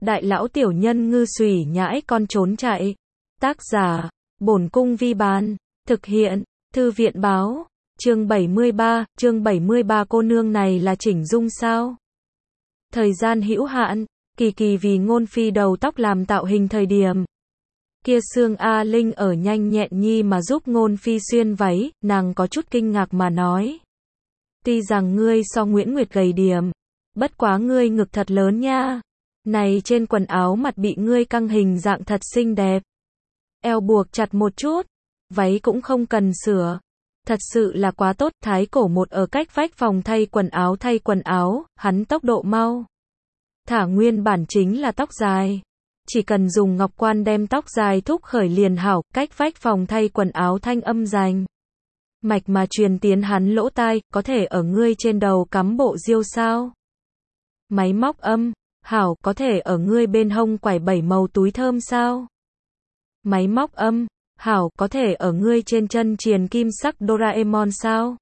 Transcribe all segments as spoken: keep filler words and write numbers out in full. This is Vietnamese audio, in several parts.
đại lão tiểu nhân ngư xùy nhãi con trốn chạy. Tác giả, Bổn Cung Vi Bàn. Thực hiện, Thư viện Báo. Chương bảy mươi ba, chương bảy mươi ba cô nương này là chỉnh dung sao? Thời gian hữu hạn, Kỳ Kỳ vì Ngôn Phi đầu tóc làm tạo hình thời điểm. Kia Sương A Linh ở nhanh nhẹn nhi mà giúp Ngôn Phi xuyên váy, nàng có chút kinh ngạc mà nói. Tuy rằng ngươi so Nguyễn Nguyệt gầy điểm, bất quá ngươi ngực thật lớn nha. Này trên quần áo mặt bị ngươi căng hình dạng thật xinh đẹp. Eo buộc chặt một chút, váy cũng không cần sửa. Thật sự là quá tốt. Thái Cổ một ở cách vách phòng thay quần áo thay quần áo, hắn tốc độ mau. Thả nguyên bản chính là tóc dài. Chỉ cần dùng ngọc quan đem tóc dài thúc khởi liền hảo, cách vách phòng thay quần áo thanh âm rành. Mạch mà truyền tiến hắn lỗ tai, có thể ở ngươi trên đầu cắm bộ diêu sao? Máy móc âm, hảo, có thể ở ngươi bên hông quải bảy màu túi thơm sao? Máy móc âm, hảo, có thể ở ngươi trên chân triền kim sắc Doraemon sao?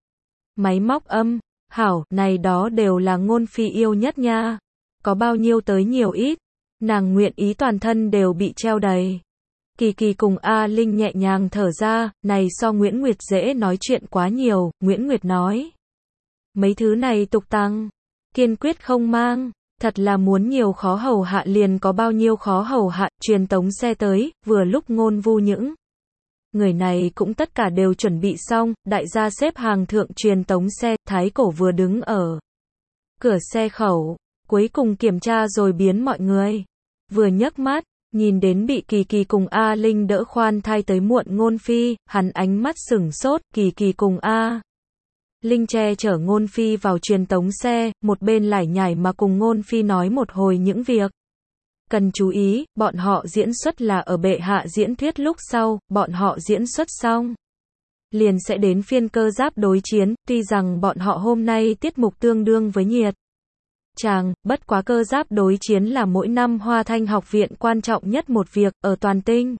Máy móc âm, hảo, này đó đều là Ngôn Phi yêu nhất nha. Có bao nhiêu tới nhiều ít, nàng nguyện ý toàn thân đều bị treo đầy. Kỳ Kỳ cùng A Linh nhẹ nhàng thở ra, này so Nguyễn Nguyệt dễ nói chuyện quá nhiều. Nguyễn Nguyệt nói, mấy thứ này tục tăng, kiên quyết không mang. Thật là muốn nhiều khó hầu hạ liền có bao nhiêu khó hầu hạ. Truyền tống xe tới, vừa lúc Ngôn Vu những người này cũng tất cả đều chuẩn bị xong, đại gia xếp hàng thượng truyền tống xe. Thái Cổ vừa đứng ở cửa xe khẩu, cuối cùng kiểm tra rồi biến mọi người. Vừa nhấc mắt, nhìn đến bị Kỳ Kỳ cùng A Linh đỡ khoan thai tới muộn Ngôn Phi, hắn ánh mắt sửng sốt. Kỳ Kỳ cùng A Linh che chở Ngôn Phi vào truyền tống xe, một bên lải nhải mà cùng Ngôn Phi nói một hồi những việc cần chú ý. Bọn họ diễn xuất là ở bệ hạ diễn thuyết lúc sau, bọn họ diễn xuất xong liền sẽ đến phiên cơ giáp đối chiến. Tuy rằng bọn họ hôm nay tiết mục tương đương với nhiệt chàng, bất quá cơ giáp đối chiến là mỗi năm Hoa Thanh học viện quan trọng nhất một việc, ở toàn tinh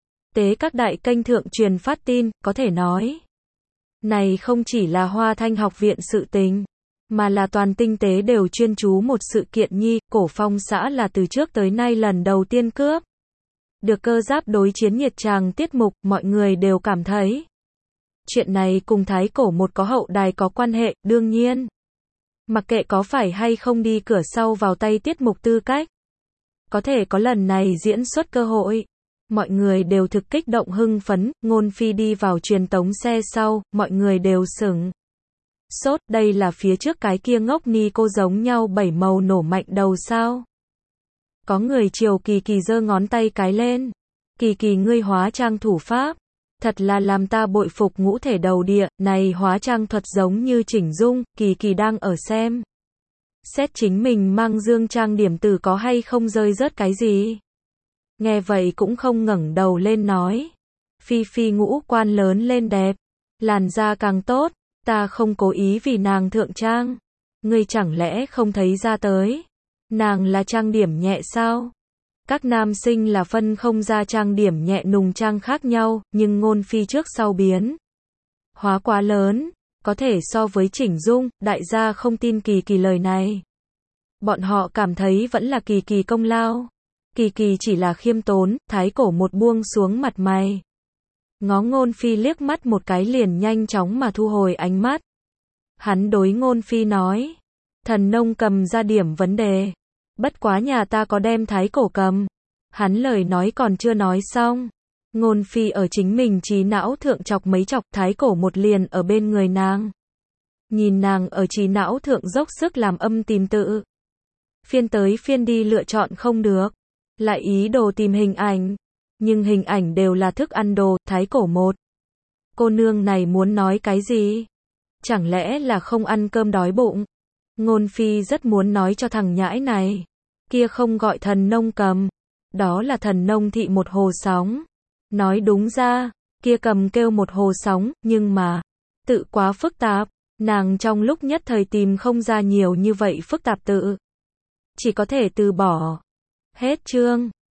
tế các đại kênh thượng truyền phát tin, có thể nói này không chỉ là Hoa Thanh học viện sự tình, mà là toàn tinh tế đều chuyên chú một sự kiện nhi. Cổ Phong xã là từ trước tới nay lần đầu tiên cướp được cơ giáp đối chiến nhiệt tràng tiết mục. Mọi người đều cảm thấy chuyện này cùng Thái Cổ một có hậu đài có quan hệ. Đương nhiên, mặc kệ có phải hay không đi cửa sau vào tay tiết mục tư cách, có thể có lần này diễn xuất cơ hội, mọi người đều thực kích động hưng phấn. Ngôn Phi đi vào truyền tống xe sau, mọi người đều sửng sốt. Đây là phía trước cái kia ngốc ni cô giống nhau bảy màu nổ mạnh đầu sao? Có người chiều Kỳ Kỳ giơ ngón tay cái lên. Kỳ Kỳ, ngươi hóa trang thủ pháp thật là làm ta bội phục ngũ thể đầu địa. Này hóa trang thuật giống như chỉnh dung. Kỳ Kỳ đang ở xem xét chính mình mang dương trang điểm từ có hay không rơi rớt cái gì. Nghe vậy cũng không ngẩng đầu lên nói, Phi Phi ngũ quan lớn lên đẹp, làn da càng tốt, ta không cố ý vì nàng thượng trang. Ngươi chẳng lẽ không thấy ra tới, nàng là trang điểm nhẹ sao? Các nam sinh là phân không ra trang điểm nhẹ nùng trang khác nhau, nhưng Ngôn Phi trước sau biến hóa quá lớn, có thể so với chỉnh dung. Đại gia không tin Kỳ Kỳ lời này, bọn họ cảm thấy vẫn là Kỳ Kỳ công lao. Kỳ Kỳ chỉ là khiêm tốn. Thái Cổ một buông xuống mặt mày, ngó Ngôn Phi liếc mắt một cái liền nhanh chóng mà thu hồi ánh mắt. Hắn đối Ngôn Phi nói, thần nông cầm ra điểm vấn đề, bất quá nhà ta có đem Thái Cổ cầm. Hắn lời nói còn chưa nói xong, Ngôn Phi ở chính mình trí não thượng chọc mấy chọc. Thái Cổ một liền ở bên người nàng, nhìn nàng ở trí não thượng dốc sức làm âm tìm tự, phiên tới phiên đi lựa chọn không được, lại ý đồ tìm hình ảnh, nhưng hình ảnh đều là thức ăn đồ. Thái Cổ một, cô nương này muốn nói cái gì? Chẳng lẽ là không ăn cơm đói bụng? Ngôn Phi rất muốn nói cho thằng nhãi này, kia không gọi thần nông cầm, đó là thần nông thị một hồ sóng. Nói đúng ra, kia cầm kêu một hồ sóng, nhưng mà tự quá phức tạp, nàng trong lúc nhất thời tìm không ra nhiều như vậy phức tạp tự, chỉ có thể từ bỏ. Hết chương.